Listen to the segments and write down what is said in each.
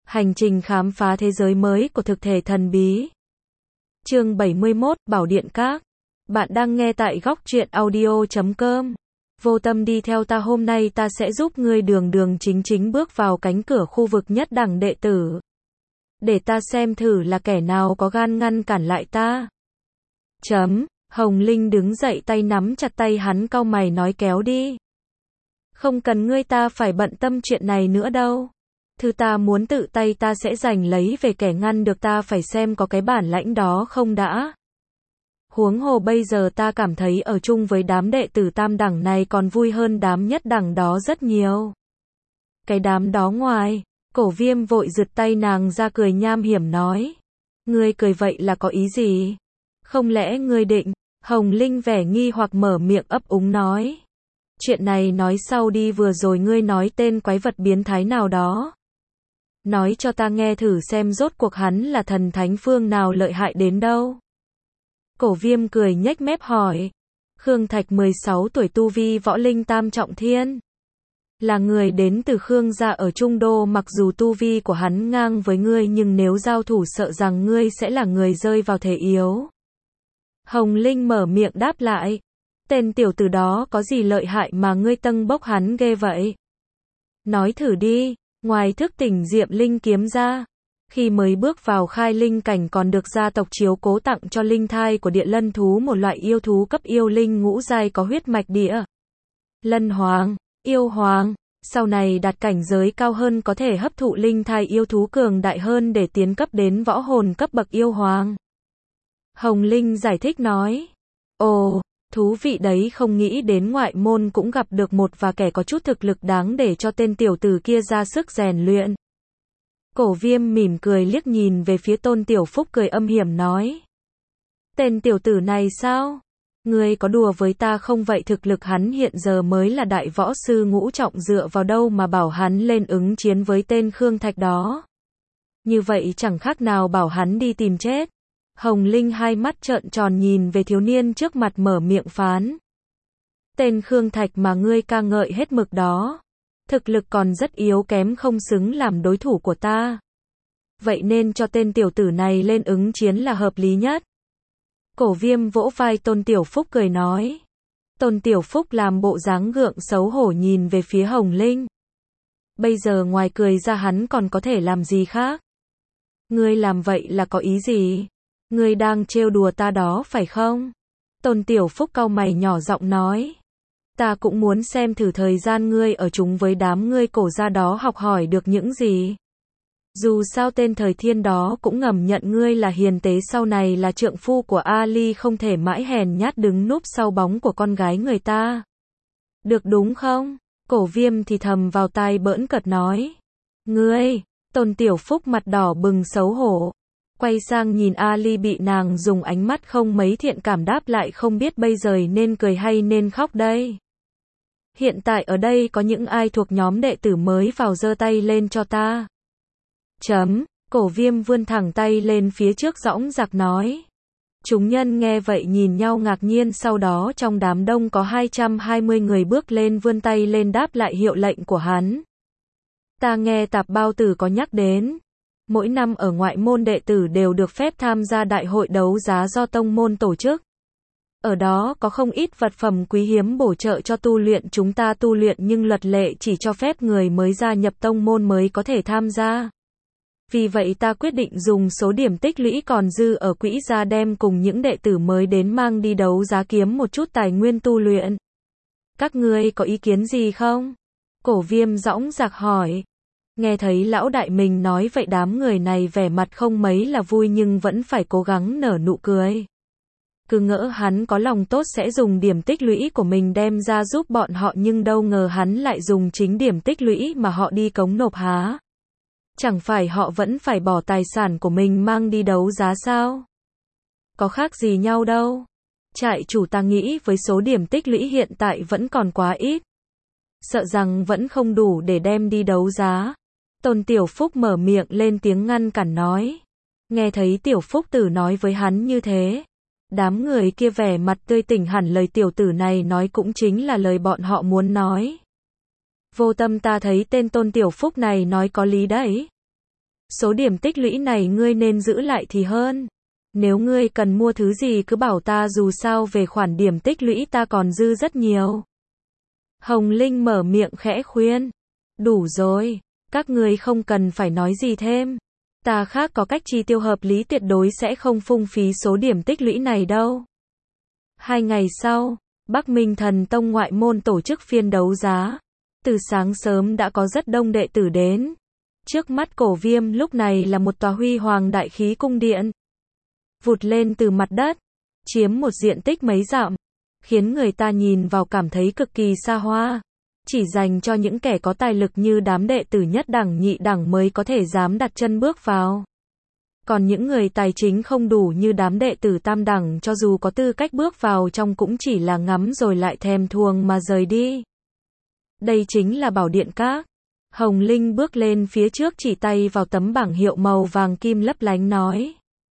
Hành trình khám phá thế giới mới của thực thể thần bí. Chương 71, Bảo Điện Các. Bạn đang nghe tại góc truyện audio.com. Vô tâm đi theo ta, hôm nay ta sẽ giúp ngươi đường đường chính chính bước vào cánh cửa khu vực nhất đẳng đệ tử. Để ta xem thử là kẻ nào có gan ngăn cản lại ta. Hồng Linh đứng dậy, tay nắm chặt tay hắn, cau mày nói, kéo đi. Không cần ngươi ta phải bận tâm chuyện này nữa đâu. Thứ ta muốn tự tay ta sẽ giành lấy về, kẻ ngăn được ta phải xem có cái bản lãnh đó không đã. Huống hồ bây giờ ta cảm thấy ở chung với đám đệ tử tam đẳng này còn vui hơn đám nhất đẳng đó rất nhiều. Cái đám đó ngoài. Cổ Viêm vội giật tay nàng ra, cười nham hiểm nói. Ngươi cười vậy là có ý gì? Không lẽ ngươi định? Hồng Linh vẻ nghi hoặc mở miệng ấp úng nói. Chuyện này nói sau đi, vừa rồi ngươi nói tên quái vật biến thái nào đó. Nói cho ta nghe thử xem rốt cuộc hắn là thần thánh phương nào lợi hại đến đâu. Cổ Viêm cười nhếch mép hỏi. Khương Thạch 16 tuổi, tu vi võ linh tam trọng thiên. Là người đến từ Khương gia ở Trung Đô, mặc dù tu vi của hắn ngang với ngươi nhưng nếu giao thủ sợ rằng ngươi sẽ là người rơi vào thế yếu. Hồng Linh mở miệng đáp lại. Tên tiểu tử đó có gì lợi hại mà ngươi tâng bốc hắn ghê vậy? Nói thử đi. Ngoài thức tỉnh Diệm Linh kiếm ra, khi mới bước vào khai linh cảnh còn được gia tộc chiếu cố tặng cho linh thai của địa lân thú, một loại yêu thú cấp yêu linh ngũ giai có huyết mạch địa lân hoàng, yêu hoàng. Sau này đạt cảnh giới cao hơn có thể hấp thụ linh thai yêu thú cường đại hơn để tiến cấp đến võ hồn cấp bậc yêu hoàng. Hồng Linh giải thích nói. Ồ, thú vị đấy, không nghĩ đến ngoại môn cũng gặp được một và kẻ có chút thực lực đáng để cho tên tiểu tử kia ra sức rèn luyện. Cổ Viêm mỉm cười liếc nhìn về phía Tôn Tiểu Phúc, cười âm hiểm nói. Tên tiểu tử này sao? Ngươi có đùa với ta không vậy? Thực lực hắn hiện giờ mới là đại võ sư ngũ trọng, dựa vào đâu mà bảo hắn lên ứng chiến với tên Khương Thạch đó? Như vậy chẳng khác nào bảo hắn đi tìm chết. Hồng Linh hai mắt trợn tròn nhìn về thiếu niên trước mặt, mở miệng phán. Tên Khương Thạch mà ngươi ca ngợi hết mực đó, thực lực còn rất yếu kém, không xứng làm đối thủ của ta. Vậy nên cho tên tiểu tử này lên ứng chiến là hợp lý nhất. Cổ Viêm vỗ vai Tôn Tiểu Phúc cười nói. Tôn Tiểu Phúc làm bộ dáng gượng xấu hổ nhìn về phía Hồng Linh. Bây giờ ngoài cười ra hắn còn có thể làm gì khác? Ngươi làm vậy là có ý gì? Ngươi đang trêu đùa ta đó phải không? Tôn Tiểu Phúc cau mày nhỏ giọng nói. Ta cũng muốn xem thử thời gian ngươi ở chung với đám ngươi cổ gia đó học hỏi được những gì. Dù sao tên Thời Thiên đó cũng ngầm nhận ngươi là hiền tế, sau này là trượng phu của Ali, không thể mãi hèn nhát đứng núp sau bóng của con gái người ta. Được đúng không? Cổ Viêm thì thầm vào tai bỡn cợt nói. Ngươi! Tôn Tiểu Phúc mặt đỏ bừng xấu hổ. Quay sang nhìn Ali bị nàng dùng ánh mắt không mấy thiện cảm đáp lại, không biết bây giờ nên cười hay nên khóc đây. Hiện tại ở đây có những ai thuộc nhóm đệ tử mới vào, giơ tay lên cho ta. Cổ Viêm vươn thẳng tay lên phía trước dõng dạc nói. Chúng nhân nghe vậy nhìn nhau ngạc nhiên, sau đó trong đám đông có 220 người bước lên vươn tay lên đáp lại hiệu lệnh của hắn. Ta nghe Tạp Bao Tử có nhắc đến. Mỗi năm ở ngoại môn đệ tử đều được phép tham gia đại hội đấu giá do tông môn tổ chức. Ở đó có không ít vật phẩm quý hiếm bổ trợ cho tu luyện chúng ta tu luyện, nhưng luật lệ chỉ cho phép người mới gia nhập tông môn mới có thể tham gia. Vì vậy ta quyết định dùng số điểm tích lũy còn dư ở quỹ ra đem cùng những đệ tử mới đến mang đi đấu giá kiếm một chút tài nguyên tu luyện. Các ngươi có ý kiến gì không? Cổ Viêm dõng dạc hỏi. Nghe thấy lão đại mình nói vậy, đám người này vẻ mặt không mấy là vui nhưng vẫn phải cố gắng nở nụ cười. Cứ ngỡ hắn có lòng tốt sẽ dùng điểm tích lũy của mình đem ra giúp bọn họ, nhưng đâu ngờ hắn lại dùng chính điểm tích lũy mà họ đi cống nộp há. Chẳng phải họ vẫn phải bỏ tài sản của mình mang đi đấu giá sao? Có khác gì nhau đâu. Trại chủ, ta nghĩ với số điểm tích lũy hiện tại vẫn còn quá ít, sợ rằng vẫn không đủ để đem đi đấu giá. Tôn Tiểu Phúc mở miệng lên tiếng ngăn cản nói. Nghe thấy Tiểu Phúc tử nói với hắn như thế, đám người kia vẻ mặt tươi tỉnh hẳn, lời tiểu tử này nói cũng chính là lời bọn họ muốn nói. Vô tâm, ta thấy tên Tôn Tiểu Phúc này nói có lý đấy. Số điểm tích lũy này ngươi nên giữ lại thì hơn. Nếu ngươi cần mua thứ gì cứ bảo ta, dù sao về khoản điểm tích lũy ta còn dư rất nhiều. Hồng Linh mở miệng khẽ khuyên. Đủ rồi, các ngươi không cần phải nói gì thêm. Ta khác có cách chi tiêu hợp lý, tuyệt đối sẽ không phung phí số điểm tích lũy này đâu. 2 ngày sau, Bắc Minh Thần Tông ngoại môn tổ chức phiên đấu giá. Từ sáng sớm đã có rất đông đệ tử đến. Trước mắt Cổ Viêm lúc này là một tòa huy hoàng đại khí cung điện. Vụt lên từ mặt đất, chiếm một diện tích mấy dặm, khiến người ta nhìn vào cảm thấy cực kỳ xa hoa. Chỉ dành cho những kẻ có tài lực như đám đệ tử nhất đẳng nhị đẳng mới có thể dám đặt chân bước vào. Còn những người tài chính không đủ như đám đệ tử tam đẳng cho dù có tư cách bước vào trong cũng chỉ là ngắm rồi lại thèm thuồng mà rời đi. Đây chính là Bảo Điện Các. Hồng Linh bước lên phía trước chỉ tay vào tấm bảng hiệu màu vàng kim lấp lánh nói.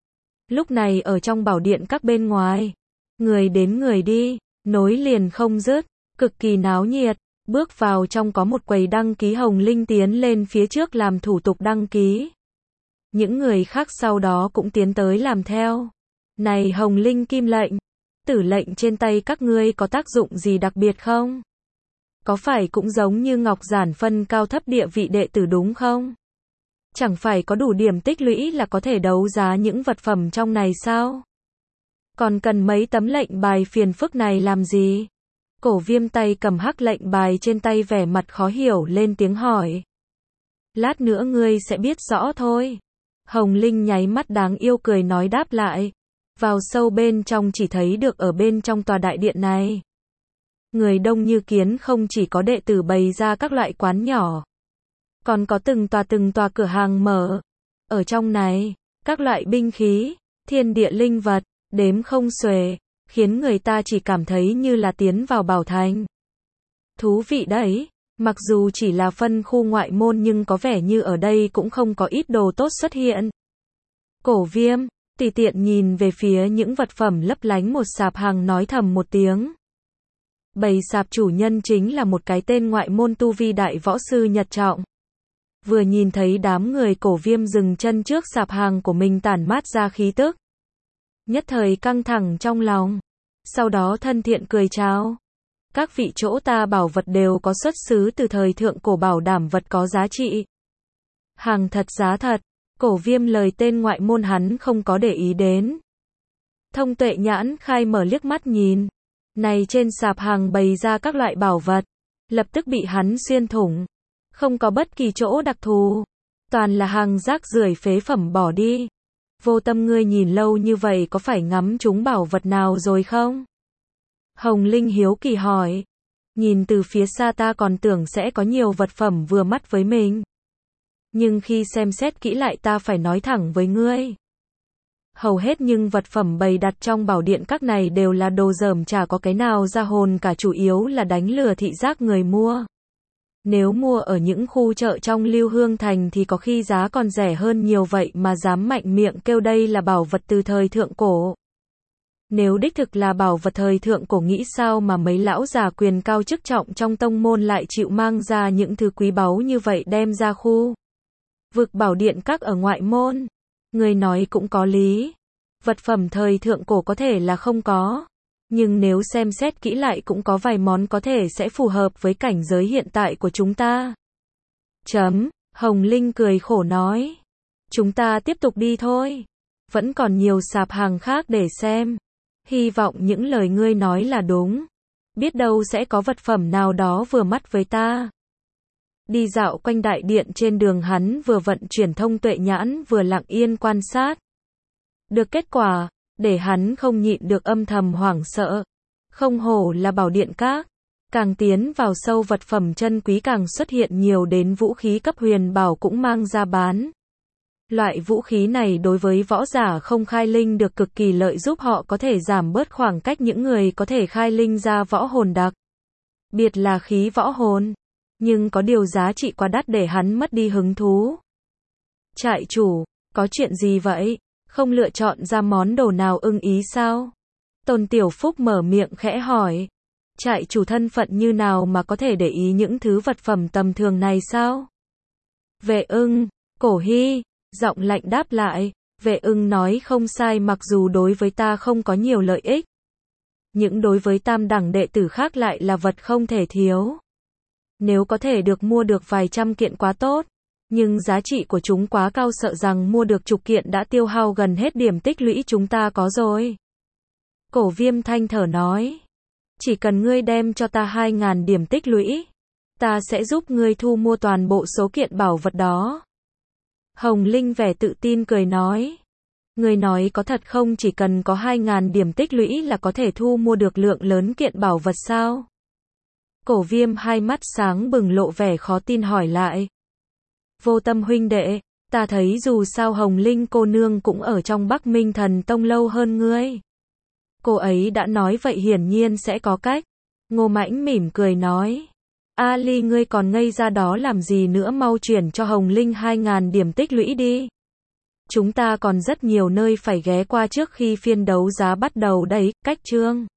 Lúc này ở trong Bảo Điện Các bên ngoài, người đến người đi, nối liền không dứt, cực kỳ náo nhiệt. Bước vào trong có một quầy đăng ký, Hồng Linh tiến lên phía trước làm thủ tục đăng ký. Những người khác sau đó cũng tiến tới làm theo. Này Hồng Linh Kim lệnh, tử lệnh trên tay các ngươi có tác dụng gì đặc biệt không? Có phải cũng giống như Ngọc Giản phân cao thấp địa vị đệ tử đúng không? Chẳng phải có đủ điểm tích lũy là có thể đấu giá những vật phẩm trong này sao? Còn cần mấy tấm lệnh bài phiền phức này làm gì? Cổ Viêm tay cầm hắc lệnh bài trên tay vẻ mặt khó hiểu lên tiếng hỏi. Lát nữa ngươi sẽ biết rõ thôi. Hồng Linh nháy mắt đáng yêu cười nói đáp lại. Vào sâu bên trong chỉ thấy được ở bên trong tòa đại điện này. Người đông như kiến, không chỉ có đệ tử bày ra các loại quán nhỏ. Còn có từng tòa cửa hàng mở. Ở trong này, các loại binh khí, thiên địa linh vật, đếm không xuể, khiến người ta chỉ cảm thấy như là tiến vào bảo thành. Thú vị đấy, mặc dù chỉ là phân khu ngoại môn nhưng có vẻ như ở đây cũng không có ít đồ tốt xuất hiện. Cổ Viêm, tùy tiện nhìn về phía những vật phẩm lấp lánh một sạp hàng nói thầm một tiếng. Bầy sạp chủ nhân chính là một cái tên ngoại môn tu vi đại võ sư Nhật Trọng. Vừa nhìn thấy đám người, Cổ Viêm dừng chân trước sạp hàng của mình tản mát ra khí tức. Nhất thời căng thẳng trong lòng. Sau đó thân thiện cười chào. Các vị, chỗ ta bảo vật đều có xuất xứ từ thời thượng cổ, bảo đảm vật có giá trị. Hàng thật giá thật. Cổ Viêm lời tên ngoại môn hắn không có để ý đến. Thông tuệ nhãn khai mở liếc mắt nhìn. Này trên sạp hàng bày ra các loại bảo vật. Lập tức bị hắn xuyên thủng. Không có bất kỳ chỗ đặc thù. Toàn là hàng rác rưởi phế phẩm bỏ đi. Vô Tâm, ngươi nhìn lâu như vậy có phải ngắm trúng bảo vật nào rồi không? Hồng Linh hiếu kỳ hỏi. Nhìn từ phía xa ta còn tưởng sẽ có nhiều vật phẩm vừa mắt với mình. Nhưng khi xem xét kỹ lại ta phải nói thẳng với ngươi. Hầu hết những vật phẩm bày đặt trong Bảo Điện Các này đều là đồ dởm, chả có cái nào ra hồn cả, chủ yếu là đánh lừa thị giác người mua. Nếu mua ở những khu chợ trong Lưu Hương Thành thì có khi giá còn rẻ hơn nhiều, vậy mà dám mạnh miệng kêu đây là bảo vật từ thời thượng cổ. Nếu đích thực là bảo vật thời thượng cổ, nghĩ sao mà mấy lão già quyền cao chức trọng trong tông môn lại chịu mang ra những thứ quý báu như vậy đem ra khu vực Bảo Điện Các ở ngoại môn. Người nói cũng có lý. Vật phẩm thời thượng cổ có thể là không có. Nhưng nếu xem xét kỹ lại cũng có vài món có thể sẽ phù hợp với cảnh giới hiện tại của chúng ta. Hồng Linh cười khổ nói. Chúng ta tiếp tục đi thôi. Vẫn còn nhiều sạp hàng khác để xem. Hy vọng những lời ngươi nói là đúng. Biết đâu sẽ có vật phẩm nào đó vừa mắt với ta. Đi dạo quanh đại điện, trên đường hắn vừa vận chuyển thông tuệ nhãn vừa lặng yên quan sát. Được kết quả, để hắn không nhịn được âm thầm hoảng sợ. Không hổ là Bảo Điện Các. Càng tiến vào sâu, vật phẩm chân quý càng xuất hiện nhiều, đến vũ khí cấp huyền bảo cũng mang ra bán. Loại vũ khí này đối với võ giả không khai linh được cực kỳ lợi, giúp họ có thể giảm bớt khoảng cách những người có thể khai linh ra võ hồn đặc biệt là khí võ hồn. Nhưng có điều giá trị quá đắt để hắn mất đi hứng thú. Trại chủ, có chuyện gì vậy? Không lựa chọn ra món đồ nào ưng ý sao? Tôn Tiểu Phúc mở miệng khẽ hỏi. Trại chủ thân phận như nào mà có thể để ý những thứ vật phẩm tầm thường này sao? Vệ Ưng, Cổ Hy, Giọng lạnh đáp lại, Vệ Ưng nói không sai, mặc dù đối với ta không có nhiều lợi ích, nhưng đối với tam đẳng đệ tử khác lại là vật không thể thiếu. Nếu có thể được mua được vài trăm kiện quá tốt, nhưng giá trị của chúng quá cao, sợ rằng mua được chục kiện đã tiêu hao gần hết điểm tích lũy chúng ta có rồi. Cổ Viêm than thở nói, chỉ cần ngươi đem cho ta 2.000 điểm tích lũy, ta sẽ giúp ngươi thu mua toàn bộ số kiện bảo vật đó. Hồng Linh vẻ tự tin cười nói, ngươi nói có thật không? Chỉ cần có 2.000 điểm tích lũy là có thể thu mua được lượng lớn kiện bảo vật sao? Cổ Viêm hai mắt sáng bừng lộ vẻ khó tin hỏi lại. Vô Tâm huynh đệ, ta thấy dù sao Hồng Linh cô nương cũng ở trong Bắc Minh Thần Tông lâu hơn ngươi. Cô ấy đã nói vậy hiển nhiên sẽ có cách. Ngô Mãnh mỉm cười nói. A Ly, ngươi còn ngây ra đó làm gì nữa, mau chuyển cho Hồng Linh 2.000 điểm tích lũy đi. Chúng ta còn rất nhiều nơi phải ghé qua trước khi phiên đấu giá bắt đầu đấy. Cách chương